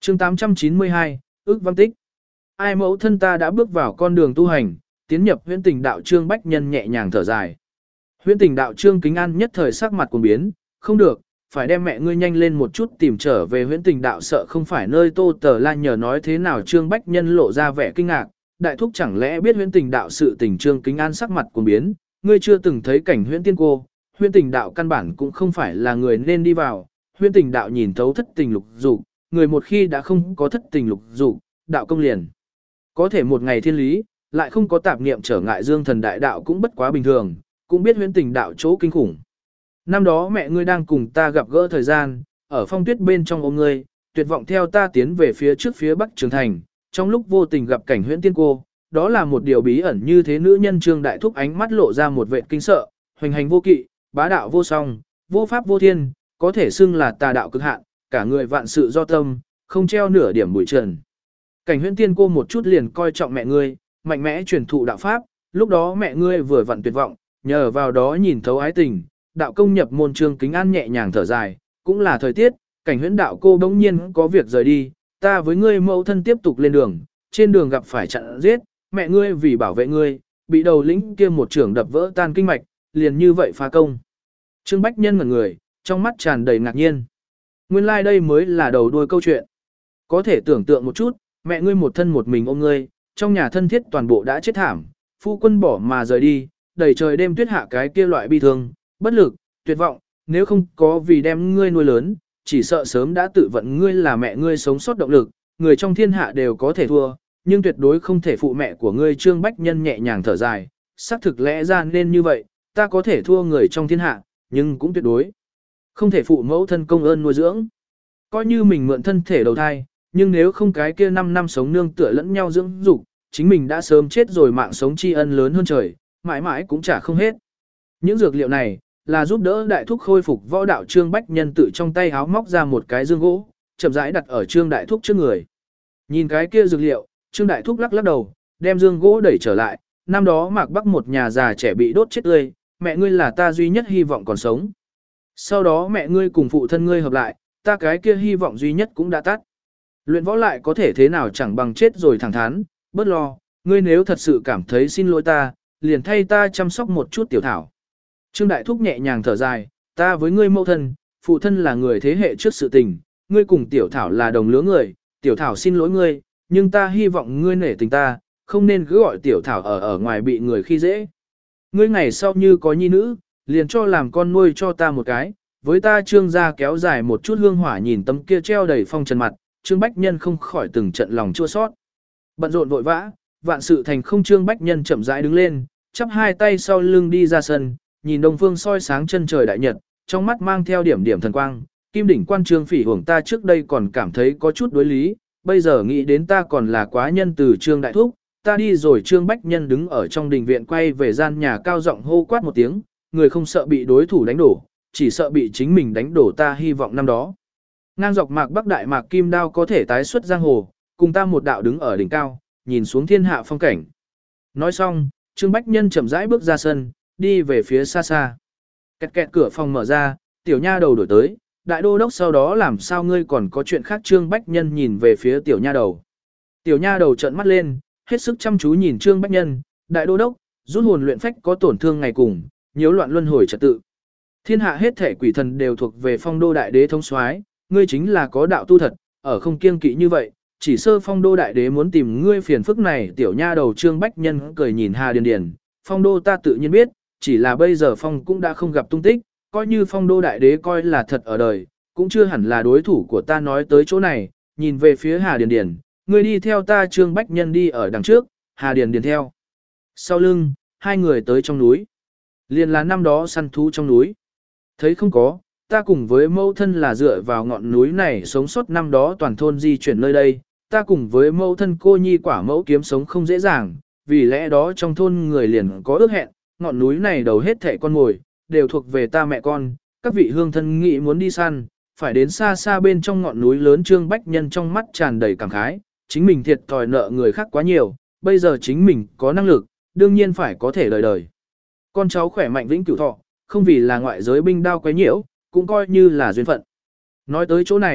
chương 892, ước văn tích. Ai mẫu thân ta đã bước vào con đường tu hành, tiến nhập huyễn tình đạo trương bách nhân nhẹ nhàng thở dài. Huyễn tình đạo trương kính an nhất thời sắc mặt cuồng biến, không được, phải đem mẹ ngươi nhanh lên một chút tìm trở về huyễn tình đạo, sợ không phải nơi Tô Tờ La nhờ nói thế nào. Trương bách nhân lộ ra vẻ kinh ngạc, đại thúc chẳng lẽ biết huyễn tình đạo sự tình. Trương kính an sắc mặt cuồng biến, ngươi chưa từng thấy cảnh huyễn tiên cô, huyễn tình đạo căn bản cũng không phải là người nên đi vào. Huyễn tình đạo nhìn thấu thất tình lục dục, người một khi đã không có thất tình lục dục, đạo công liền có thể một ngày thiên lý, lại không có tạp niệm trở ngại dương thần đại đạo cũng bất quá bình thường, cũng biết huyễn tình đạo chỗ kinh khủng. Năm đó mẹ ngươi đang cùng ta gặp gỡ thời gian, ở phong tuyết bên trong ôm ngươi, tuyệt vọng theo ta tiến về phía trước phía bắc trường thành, trong lúc vô tình gặp cảnh huyễn tiên cô, đó là một điều bí ẩn như thế. Nữ nhân Trương đại thúc ánh mắt lộ ra một vẻ kinh sợ, hoành hành vô kỵ, bá đạo vô song, vô pháp vô thiên, có thể xưng là tà đạo cực hạn, cả người vạn sự do tâm, không treo nửa điểm bụi trần. Cảnh huyễn tiên cô một chút liền coi trọng mẹ ngươi, mạnh mẽ truyền thụ đạo pháp, lúc đó mẹ ngươi vừa vặn tuyệt vọng, nhờ vào đó nhìn thấu ái tình, đạo công nhập môn. Trương kính an nhẹ nhàng thở dài, cũng là thời tiết, cảnh huyễn đạo cô bỗng nhiên có việc rời đi, ta với ngươi mẫu thân tiếp tục lên đường, trên đường gặp phải chặn giết, mẹ ngươi vì bảo vệ ngươi, bị đầu lĩnh kia một trưởng đập vỡ tan kinh mạch, liền như vậy phá công. Trương bách nhân ngẩn người, trong mắt tràn đầy ngạc nhiên. Nguyên lai đây mới là đầu đuôi câu chuyện. Có thể tưởng tượng một chút, mẹ ngươi một thân một mình ôm ngươi, trong nhà thân thiết toàn bộ đã chết thảm, phu quân bỏ mà rời đi, đầy trời đêm tuyết hạ cái kia loại bi thương, bất lực, tuyệt vọng, nếu không có vì đem ngươi nuôi lớn, chỉ sợ sớm đã tự vận ngươi là mẹ ngươi sống sót động lực, người trong thiên hạ đều có thể thua, nhưng tuyệt đối không thể phụ mẹ của ngươi. Trương bách nhân nhẹ nhàng thở dài, xác thực lẽ ra nên như vậy, ta có thể thua người trong thiên hạ, nhưng cũng tuyệt đối không thể phụ mẫu thân công ơn nuôi dưỡng. Coi như mình mượn thân thể đầu thai, nhưng nếu không cái kia 5 năm sống nương tựa lẫn nhau dưỡng dục, chính mình đã sớm chết rồi, mạng sống tri ân lớn hơn trời, mãi mãi cũng trả không hết. Những dược liệu này là giúp đỡ đại thúc khôi phục võ đạo. Trương bách nhân tự trong tay háo móc ra một cái dương gỗ, chậm rãi đặt ở Trương đại thúc trước người. Nhìn cái kia dược liệu, Trương đại thúc lắc lắc đầu, đem dương gỗ đẩy trở lại. Năm đó Mạc Bắc một nhà già trẻ bị đốt chết tươi, mẹ ngươi là ta duy nhất hy vọng còn sống. Sau đó mẹ ngươi cùng phụ thân ngươi hợp lại, ta cái kia hy vọng duy nhất cũng đã tắt. Luyện võ lại có thể thế nào chẳng bằng chết rồi thẳng thắn, bớt lo, ngươi nếu thật sự cảm thấy xin lỗi ta, liền thay ta chăm sóc một chút tiểu thảo. Trương đại thúc nhẹ nhàng thở dài, ta với ngươi mẫu thân, phụ thân là người thế hệ trước sự tình, ngươi cùng tiểu thảo là đồng lứa người, tiểu thảo xin lỗi ngươi, nhưng ta hy vọng ngươi nể tình ta, không nên cứ gọi tiểu thảo ở ngoài bị người khi dễ. Ngươi ngày sau như có nhi nữ, liền cho làm con nuôi cho ta một cái, với ta Trương gia kéo dài một chút hương hỏa. Nhìn tấm kia treo đầy phong trần mặt, Trương bách nhân không khỏi từng trận lòng chua xót. Bận rộn vội vã, vạn sự thành không. Trương bách nhân chậm rãi đứng lên, chắp hai tay sau lưng đi ra sân, nhìn đông phương soi sáng chân trời đại nhật, trong mắt mang theo điểm điểm thần quang. Kim đỉnh quan Trương Phỉ Hưởng ta trước đây còn cảm thấy có chút đối lý, bây giờ nghĩ đến ta còn là quá nhân từ. Trương đại thúc, ta đi rồi. Trương bách nhân đứng ở trong đình viện quay về gian nhà, cao giọng hô quát một tiếng, người không sợ bị đối thủ đánh đổ, chỉ sợ bị chính mình đánh đổ. Ta hy vọng năm đó ngang dọc Mạc Bắc đại mạc kim đao có thể tái xuất giang hồ, cùng ta một đạo đứng ở đỉnh cao, nhìn xuống thiên hạ phong cảnh. Nói xong, Trương bách nhân chậm rãi bước ra sân, đi về phía xa xa. Kẹt kẹt, cửa phòng mở ra, tiểu nha đầu đổi tới, đại đô đốc sau đó làm sao ngươi còn có chuyện khác? Trương bách nhân nhìn về phía tiểu nha đầu. Tiểu nha đầu trợn mắt lên, hết sức chăm chú nhìn Trương bách nhân, đại đô đốc, rút hồn luyện phách có tổn thương ngày cùng, nhiễu loạn luân hồi trật tự. Thiên hạ hết thể quỷ thần đều thuộc về Phong Đô đại đế thống soái, ngươi chính là có đạo tu thật, ở không kiêng kỵ như vậy, chỉ sơ Phong Đô đại đế muốn tìm ngươi phiền phức này. Tiểu nha đầu Trương bách nhân cười nhìn Hà Điền Điền, Phong Đô ta tự nhiên biết, chỉ là bây giờ Phong cũng đã không gặp tung tích, coi như Phong Đô đại đế coi là thật ở đời, cũng chưa hẳn là đối thủ của ta. Nói tới chỗ này, nhìn về phía Hà Điền Điền, ngươi đi theo ta. Trương bách nhân đi ở đằng trước, Hà Điền Điền theo sau lưng, hai người tới trong núi. Liền là năm đó săn thú trong núi. Thấy không có, ta cùng với mẫu thân là dựa vào ngọn núi này sống sót. Năm đó toàn thôn di chuyển nơi đây, ta cùng với mẫu thân cô nhi quả mẫu kiếm sống không dễ dàng, vì lẽ đó trong thôn người liền có ước hẹn, ngọn núi này đầu hết thảy con mồi đều thuộc về ta mẹ con, các vị hương thân nghĩ muốn đi săn, phải đến xa xa bên trong ngọn núi lớn. Trương bách nhân trong mắt tràn đầy cảm khái, chính mình thiệt thòi nợ người khác quá nhiều, bây giờ chính mình có năng lực, đương nhiên phải có thể đời đời con cháu khỏe mạnh vĩnh cửu thọ, không vì là ngoại giới binh đao quấy nhiễu, cũng coi như là duyên phận. Nói tới chỗ này,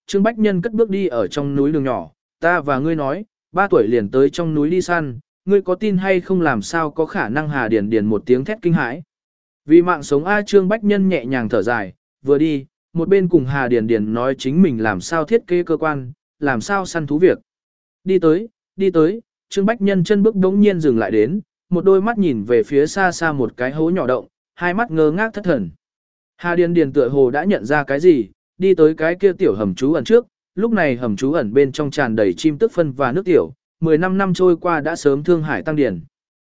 Trương Bách Nhân cất bước đi ở trong núi đường nhỏ, ta và ngươi nói, 3 tuổi liền tới trong núi đi săn, ngươi có tin hay không làm sao có khả năng Hà Điền Điền một tiếng thét kinh hãi. Vì mạng sống A Trương Bách Nhân nhẹ nhàng thở dài, vừa đi, một bên cùng Hà Điền Điền nói chính mình làm sao thiết kế cơ quan, làm sao săn thú việc. Đi tới, Trương Bách Nhân chân bước đống nhiên dừng lại đến, một đôi mắt nhìn về phía xa xa một cái hố nhỏ động, hai mắt ngơ ngác thất thần. Hà Điền Điền tựa hồ đã nhận ra cái gì, đi tới cái kia tiểu hầm trú ẩn trước, lúc này hầm trú ẩn bên trong tràn đầy chim tức phân và nước tiểu, 15 năm trôi qua đã sớm thương hải tăng điển.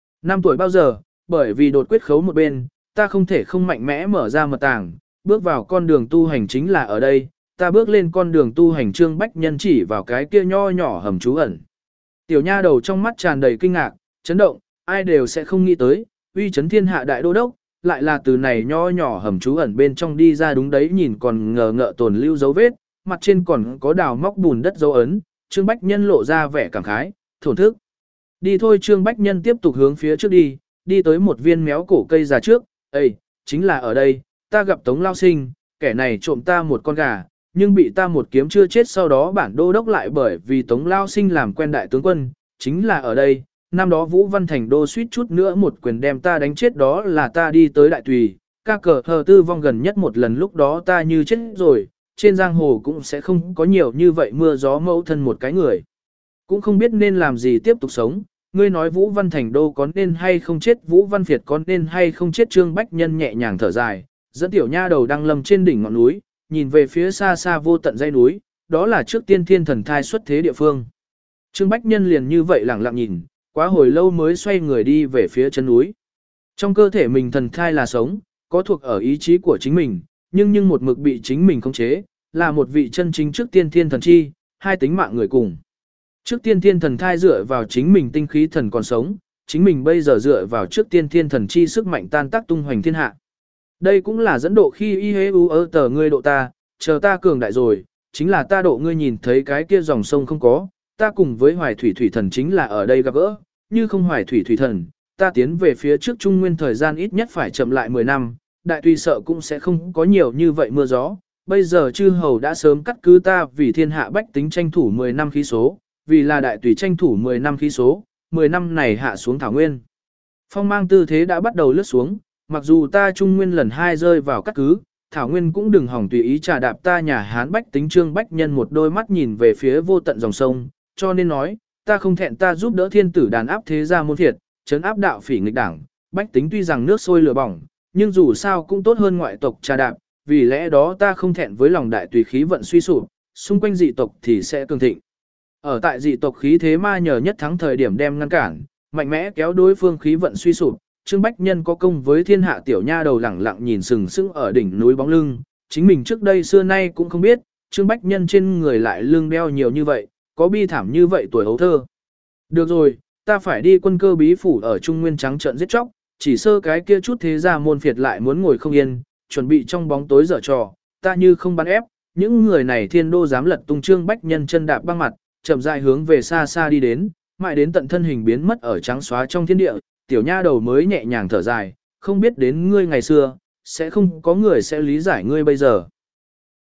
5 tuổi bao giờ, bởi vì đột quyết khấu một bên, ta không thể không mạnh mẽ mở ra mật tàng, bước vào con đường tu hành chính là ở đây, ta bước lên con đường tu hành. Trương Bách Nhân chỉ vào cái kia nho nhỏ hầm trú ẩn. Tiểu nha đầu trong mắt tràn đầy kinh ngạc, chấn động, ai đều sẽ không nghĩ tới, uy chấn thiên hạ đại đô đốc, lại là từ này nho nhỏ hầm trú ẩn bên trong đi ra. Đúng đấy, nhìn còn ngờ ngợ tồn lưu dấu vết, mặt trên còn có đào móc bùn đất dấu ấn. Trương Bách Nhân lộ ra vẻ cảm khái, thổn thức. Đi thôi. Trương Bách Nhân tiếp tục hướng phía trước đi tới một viên méo cổ cây già trước. Ê, chính là ở đây, ta gặp Tống Lao Sinh, kẻ này trộm ta một con gà, nhưng bị ta một kiếm chưa chết. Sau đó bản đô đốc lại bởi vì Tống Lao Sinh làm quen đại tướng quân, chính là ở đây. Năm đó Vũ Văn Thành đô suýt chút nữa một quyền đem ta đánh chết, đó là ta đi tới Đại Tùy, ca cờ hờ tư vong gần nhất một lần, lúc đó ta như chết rồi, trên giang hồ cũng sẽ không có nhiều như vậy mưa gió, mẫu thân một cái người. Cũng không biết nên làm gì tiếp tục sống, ngươi nói Vũ Văn Thành đô có nên hay không chết, Vũ Văn Việt có nên hay không chết. Trương Bách Nhân nhẹ nhàng thở dài, dẫn tiểu nha đầu đang lầm trên đỉnh ngọn núi, nhìn về phía xa xa vô tận dãy núi, đó là trước tiên thiên thần thai xuất thế địa phương. Trương Bách Nhân liền như vậy lặng lặng nhìn, quá hồi lâu mới xoay người đi về phía chân núi. Trong cơ thể mình thần thai là sống, có thuộc ở ý chí của chính mình, nhưng một mực bị chính mình khống chế, là một vị chân chính trước tiên thiên thần chi, hai tính mạng người cùng. Trước tiên thiên thần thai dựa vào chính mình tinh khí thần còn sống, chính mình bây giờ dựa vào trước tiên thiên thần chi sức mạnh tan tác tung hoành thiên hạ. Đây cũng là dẫn độ khi y hê u ơ tờ ngươi độ ta, chờ ta cường đại rồi, chính là ta độ ngươi. Nhìn thấy cái kia dòng sông không có, ta cùng với Hoài Thủy Thủy Thần chính là ở đây gặp gỡ, như không Hoài Thủy Thủy Thần, ta tiến về phía trước Trung Nguyên thời gian ít nhất phải chậm lại 10 năm, Đại Tùy sợ cũng sẽ không có nhiều như vậy mưa gió. Bây giờ chư hầu đã sớm cắt cứ ta vì thiên hạ bách tính tranh thủ 10 năm khí số, vì là Đại Tùy tranh thủ 10 năm khí số, 10 năm này hạ xuống Thảo Nguyên. Phong mang tư thế đã bắt đầu lướt xuống, mặc dù ta Trung Nguyên lần 2 rơi vào cắt cứ, Thảo Nguyên cũng đừng hỏng tùy ý trà đạp ta nhà Hán bách tính. Trương Bách Nhân một đôi mắt nhìn về phía vô tận dòng sông, cho nên nói, ta không thẹn ta giúp đỡ thiên tử đàn áp thế gia môn phiệt, trấn áp đạo phỉ nghịch đảng, bách tính tuy rằng nước sôi lửa bỏng, nhưng dù sao cũng tốt hơn ngoại tộc trà đạp, vì lẽ đó ta không thẹn với lòng Đại Tùy khí vận suy sụp, xung quanh dị tộc thì sẽ cường thịnh. Ở tại dị tộc khí thế ma nhờ nhất thắng thời điểm đem ngăn cản, mạnh mẽ kéo đối phương khí vận suy sụp. Trương Bách Nhân có công với thiên hạ, tiểu nha đầu lẳng lặng nhìn sừng sững ở đỉnh núi bóng lưng, chính mình trước đây xưa nay cũng không biết, Trương Bách Nhân trên người lại lưng đeo nhiều như vậy, có bi thảm như vậy tuổi hấu thơ. Được rồi, ta phải đi quân cơ bí phủ ở Trung Nguyên trắng trợn giết chóc, chỉ sơ cái kia chút thế gia môn phiệt lại muốn ngồi không yên, chuẩn bị trong bóng tối dở trò, ta như không bắn ép, những người này thiên đô dám lật tung. Trương Bách Nhân chân đạp băng mặt, chậm rãi hướng về xa xa đi đến, mãi đến tận thân hình biến mất ở trắng xóa trong thiên địa, tiểu nha đầu mới nhẹ nhàng thở dài, không biết đến ngươi ngày xưa, sẽ không có người sẽ lý giải ngươi bây giờ.